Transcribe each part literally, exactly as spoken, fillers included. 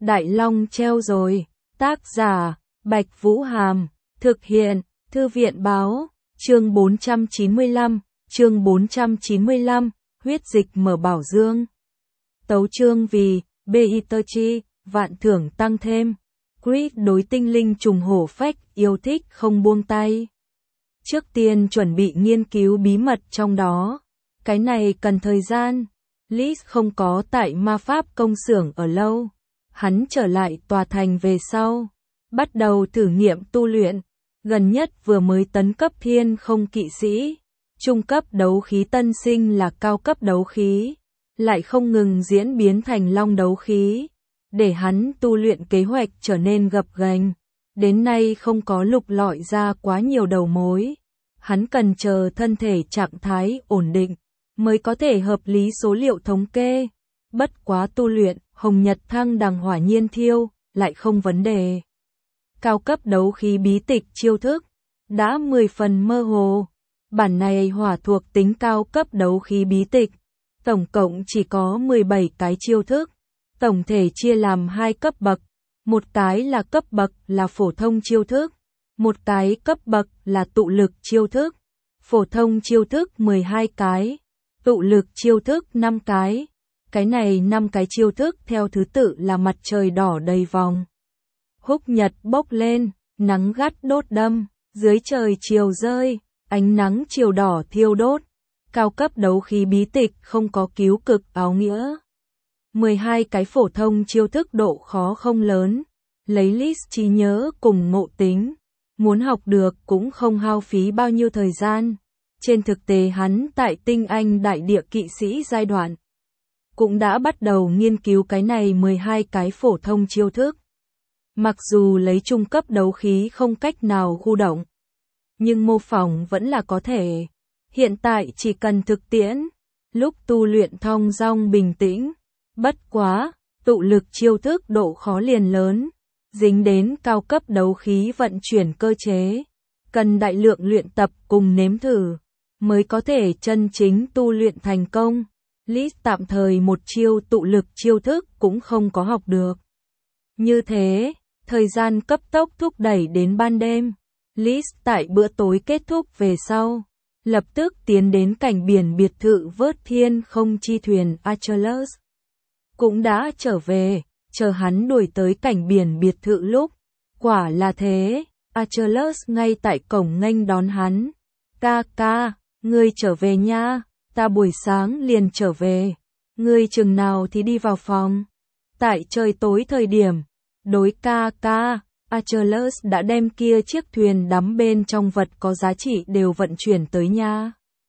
Đại Long treo rồi. Tác giả, Bạch Vũ Hàm. Thực hiện, Thư viện Báo. Chương bốn trăm chín mươi lăm, chương bốn trăm chín mươi lăm, huyết dịch mở bảo dương. Tấu chương vì, Beiterchi, vạn thưởng tăng thêm. Creed đối tinh linh trùng hổ phách, yêu thích không buông tay. Trước tiên chuẩn bị nghiên cứu bí mật trong đó. Cái này cần thời gian. Liz không có tại ma pháp công xưởng ở lâu. Hắn trở lại tòa thành về sau. Bắt đầu thử nghiệm tu luyện. Gần nhất vừa mới tấn cấp thiên không kỵ sĩ. Trung cấp đấu khí tân sinh là cao cấp đấu khí. Lại không ngừng diễn biến thành long đấu khí. Để hắn tu luyện kế hoạch trở nên gập ghềnh. Đến nay không có lục lọi ra quá nhiều đầu mối. Hắn cần chờ thân thể trạng thái ổn định, mới có thể hợp lý số liệu thống kê. Bất quá tu luyện, hồng nhật thăng đằng hỏa nhiên thiêu, lại không vấn đề. Cao cấp đấu khí bí tịch chiêu thức, đã mười phần mơ hồ. Bản này hỏa thuộc tính cao cấp đấu khí bí tịch, tổng cộng chỉ có mười bảy cái chiêu thức. Tổng thể chia làm hai cấp bậc, một cái là cấp bậc là phổ thông chiêu thức, một cái cấp bậc là tụ lực chiêu thức. Phổ thông chiêu thức mười hai cái, tụ lực chiêu thức năm cái. Cái này năm cái chiêu thức theo thứ tự là mặt trời đỏ đầy vòng, húc nhật bốc lên, nắng gắt đốt đâm, dưới trời chiều rơi, ánh nắng chiều đỏ thiêu đốt. Cao cấp đấu khí bí tịch không có cứu cực áo nghĩa. mười hai cái phổ thông chiêu thức độ khó không lớn, lấy list trí nhớ cùng ngộ tính, muốn học được cũng không hao phí bao nhiêu thời gian. Trên thực tế hắn tại tinh anh đại địa kỵ sĩ giai đoạn, cũng đã bắt đầu nghiên cứu cái này mười hai cái phổ thông chiêu thức. Mặc dù lấy trung cấp đấu khí không cách nào khu động, nhưng mô phỏng vẫn là có thể. Hiện tại chỉ cần thực tiễn, lúc tu luyện thong dong bình tĩnh. Bất quá, tụ lực chiêu thức độ khó liền lớn, dính đến cao cấp đấu khí vận chuyển cơ chế, cần đại lượng luyện tập cùng nếm thử, mới có thể chân chính tu luyện thành công. Liz tạm thời một chiêu tụ lực chiêu thức cũng không có học được. Như thế, thời gian cấp tốc thúc đẩy đến ban đêm. Liz tại bữa tối kết thúc về sau, lập tức tiến đến cảnh biển biệt thự vớt thiên không chi thuyền Achilles. Cũng đã trở về, chờ hắn đuổi tới cảnh biển biệt thự lúc. Quả là thế, Achilles ngay tại cổng nghênh đón hắn. Ca ca, ngươi trở về nha, ta buổi sáng liền trở về. Ngươi chừng nào thì đi vào phòng. Tại trời tối thời điểm, đối ca ca, Achilles đã đem kia chiếc thuyền đắm bên trong vật có giá trị đều vận chuyển tới nha.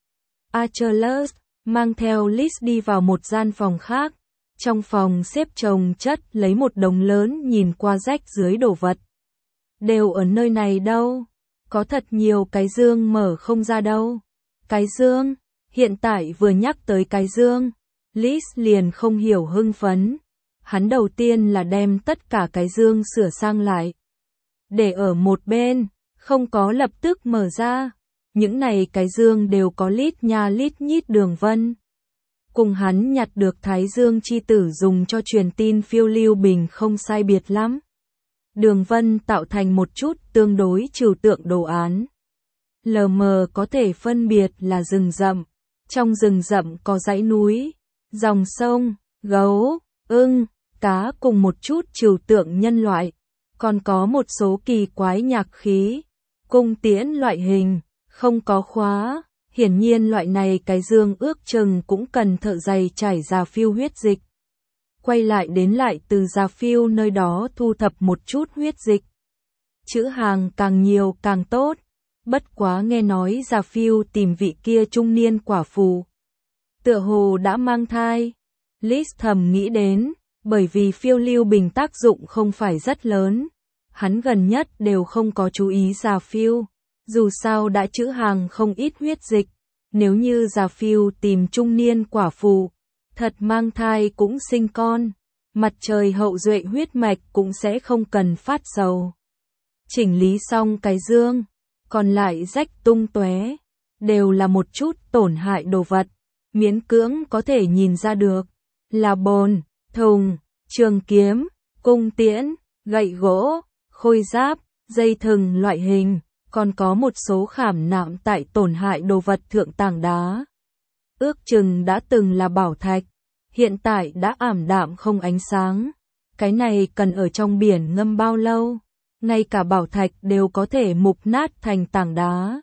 Achilles mang theo Liz đi vào một gian phòng khác. Trong phòng xếp chồng chất lấy một đống lớn nhìn qua rách dưới đồ vật. Đều ở nơi này đâu. Có thật nhiều cái dương mở không ra đâu. Cái dương, hiện tại vừa nhắc tới cái dương, Liz liền không hiểu hưng phấn. Hắn đầu tiên là đem tất cả cái dương sửa sang lại, để ở một bên, không có lập tức mở ra. Những này cái dương đều có lít nha lít nhít đường vân. Cùng hắn nhặt được Thái Dương chi tử dùng cho truyền tin phiêu lưu bình không sai biệt lắm. Đường vân tạo thành một chút tương đối trừu tượng đồ án. Lờ mờ có thể phân biệt là rừng rậm. Trong rừng rậm có dãy núi, dòng sông, gấu, ưng, cá cùng một chút trừu tượng nhân loại. Còn có một số kỳ quái nhạc khí, cung tiễn loại hình, không có khóa. Hiển nhiên loại này cái dương ước chừng cũng cần thợ giày trải ra phiêu huyết dịch. Quay lại đến lại từ gia phiêu nơi đó thu thập một chút huyết dịch. Chữ hàng càng nhiều càng tốt. Bất quá nghe nói gia phiêu tìm vị kia trung niên quả phù. Tựa hồ đã mang thai. Liz thầm nghĩ đến, bởi vì phiêu lưu bình tác dụng không phải rất lớn. Hắn gần nhất đều không có chú ý gia phiêu. Dù sao đã trữ hàng không ít huyết dịch, nếu như Gia Phiêu tìm trung niên quả phù, thật mang thai cũng sinh con, mặt trời hậu duệ huyết mạch cũng sẽ không cần phát sầu. Chỉnh lý xong cái dương, còn lại rách tung tóe, đều là một chút tổn hại đồ vật, miễn cưỡng có thể nhìn ra được, là bồn, thùng, trường kiếm, cung tiễn, gậy gỗ, khôi giáp, dây thừng loại hình, còn có một số khảm nạm tại tổn hại đồ vật thượng tảng đá. Ước chừng đã từng là bảo thạch, hiện tại đã ảm đạm không ánh sáng. Cái này cần ở trong biển ngâm bao lâu? Ngay cả bảo thạch đều có thể mục nát thành tảng đá.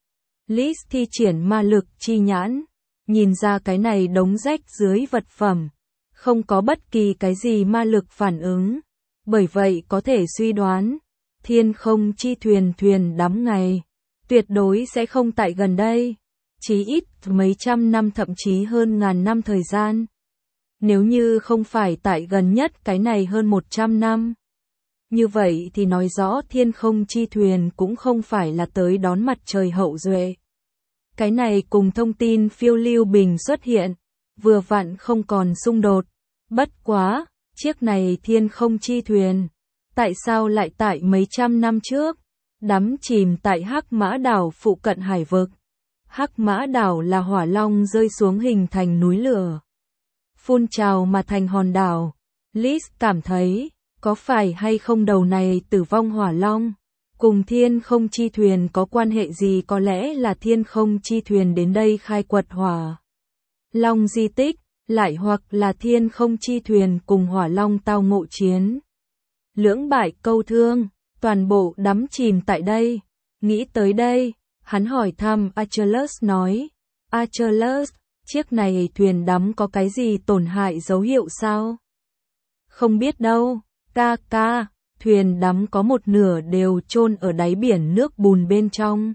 Liz thi triển ma lực chi nhãn, nhìn ra cái này đống rách dưới vật phẩm, không có bất kỳ cái gì ma lực phản ứng, bởi vậy có thể suy đoán, thiên không chi thuyền thuyền đắm ngày, tuyệt đối sẽ không tại gần đây, chí ít mấy trăm năm thậm chí hơn ngàn năm thời gian. Nếu như không phải tại gần nhất cái này hơn một trăm năm. Như vậy thì nói rõ thiên không chi thuyền cũng không phải là tới đón mặt trời hậu duệ. Cái này cùng thông tin phiêu lưu bình xuất hiện, vừa vặn không còn xung đột. Bất quá, chiếc này thiên không chi thuyền, tại sao lại tại mấy trăm năm trước, đắm chìm tại Hắc Mã đảo phụ cận hải vực. Hắc Mã đảo là hỏa long rơi xuống hình thành núi lửa, phun trào mà thành hòn đảo. Liz cảm thấy, có phải hay không đầu này tử vong hỏa long, cùng thiên không chi thuyền có quan hệ gì? Có lẽ là thiên không chi thuyền đến đây khai quật hỏa long di tích, lại hoặc là thiên không chi thuyền cùng hỏa long tao ngộ chiến. Lưỡng bại câu thương, toàn bộ đắm chìm tại đây. Nghĩ tới đây, hắn hỏi thăm Achilles nói, Achilles, chiếc này thuyền đắm có cái gì tổn hại dấu hiệu sao? Không biết đâu, ca ca, thuyền đắm có một nửa đều chôn ở đáy biển nước bùn bên trong.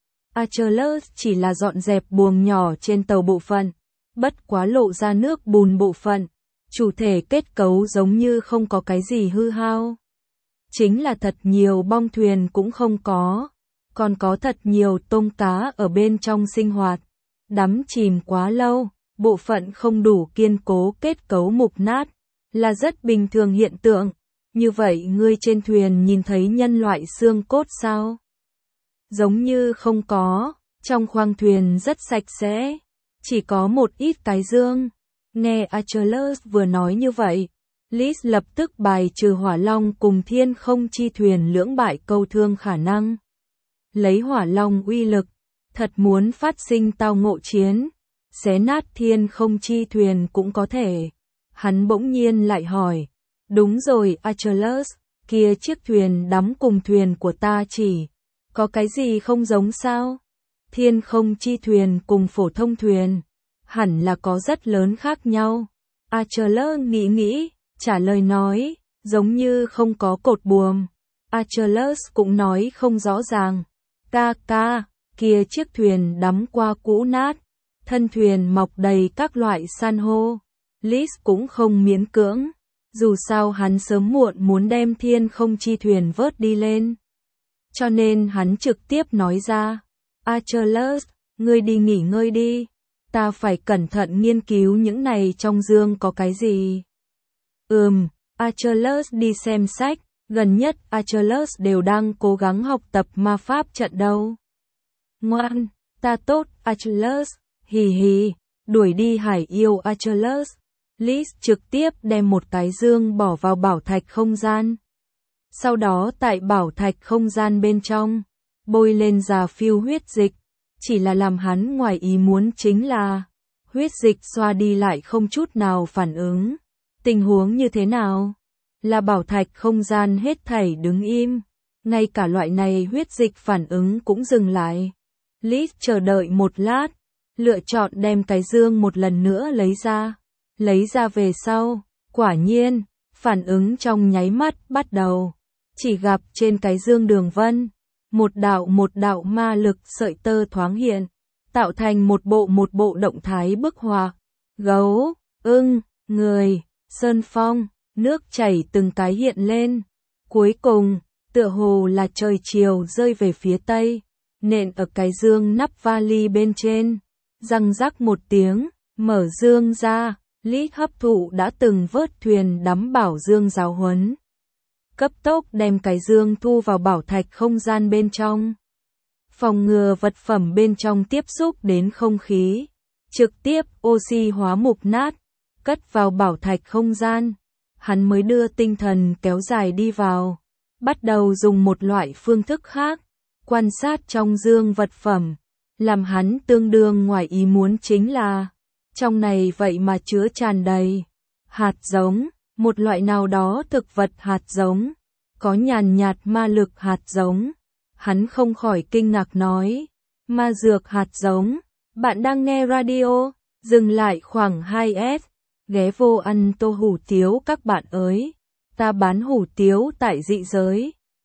Achilles chỉ là dọn dẹp buồng nhỏ trên tàu bộ phận, bất quá lộ ra nước bùn bộ phận, chủ thể kết cấu giống như không có cái gì hư hao. Chính là thật nhiều bong thuyền cũng không có, còn có thật nhiều tôm cá ở bên trong sinh hoạt. Đắm chìm quá lâu, bộ phận không đủ kiên cố kết cấu mục nát, là rất bình thường hiện tượng. Như vậy ngươi trên thuyền nhìn thấy nhân loại xương cốt sao? Giống như không có, trong khoang thuyền rất sạch sẽ, chỉ có một ít cái dương. Nghe Achilles vừa nói như vậy, Liz lập tức bài trừ hỏa long cùng thiên không chi thuyền lưỡng bại câu thương khả năng. Lấy hỏa long uy lực, thật muốn phát sinh tao ngộ chiến, xé nát thiên không chi thuyền cũng có thể. Hắn bỗng nhiên lại hỏi, đúng rồi Achilles, kia chiếc thuyền đắm cùng thuyền của ta chỉ, có cái gì không giống sao? Thiên không chi thuyền cùng phổ thông thuyền, hẳn là có rất lớn khác nhau. Achilles nghĩ nghĩ, trả lời nói, giống như không có cột buồm. Achilles cũng nói không rõ ràng, ca ca, kia chiếc thuyền đắm qua cũ nát, thân thuyền mọc đầy các loại san hô. Liz cũng không miễn cưỡng, dù sao hắn sớm muộn muốn đem thiên không chi thuyền vớt đi lên. Cho nên hắn trực tiếp nói ra, Achilles, ngươi đi nghỉ ngơi đi, ta phải cẩn thận nghiên cứu những này trong dương có cái gì. Ừm, Achilles đi xem sách, gần nhất Achilles đều đang cố gắng học tập ma pháp trận đâu. Ngoan, ta tốt Achilles, hì hì, đuổi đi hải yêu Achilles. Liz trực tiếp đem một cái dương bỏ vào bảo thạch không gian. Sau đó tại bảo thạch không gian bên trong, bôi lên già phiêu huyết dịch. Chỉ là làm hắn ngoài ý muốn chính là, huyết dịch xoa đi lại không chút nào phản ứng. Tình huống như thế nào? Là bảo thạch không gian hết thảy đứng im. Ngay cả loại này huyết dịch phản ứng cũng dừng lại. Liz chờ đợi một lát, lựa chọn đem cái dương một lần nữa lấy ra. Lấy ra về sau, quả nhiên, phản ứng trong nháy mắt bắt đầu. Chỉ gặp trên cái dương đường vân, một đạo một đạo ma lực sợi tơ thoáng hiện, tạo thành một bộ một bộ động thái bức họa. Gấu, ưng, người, sơn phong, nước chảy từng cái hiện lên. Cuối cùng, tựa hồ là trời chiều rơi về phía tây, nện ở cái dương nắp vali bên trên. Răng rắc một tiếng, mở dương ra. Lý hấp thụ đã từng vớt thuyền đắm bảo dương giáo huấn. Cấp tốc đem cái dương thu vào bảo thạch không gian bên trong. Phòng ngừa vật phẩm bên trong tiếp xúc đến không khí. Trực tiếp oxy hóa mục nát, cất vào bảo thạch không gian. hắn mới đưa tinh thần kéo dài đi vào, bắt đầu dùng một loại phương thức khác, quan sát trong dương vật phẩm. Làm hắn tương đương ngoài ý muốn chính là, trong này vậy mà chứa tràn đầy hạt giống, một loại nào đó thực vật hạt giống, có nhàn nhạt ma lực hạt giống. Hắn không khỏi kinh ngạc nói, ma dược hạt giống, bạn đang nghe radio, dừng lại khoảng hai s, ghé vô ăn tô hủ tiếu các bạn ơi, ta bán hủ tiếu tại dị giới.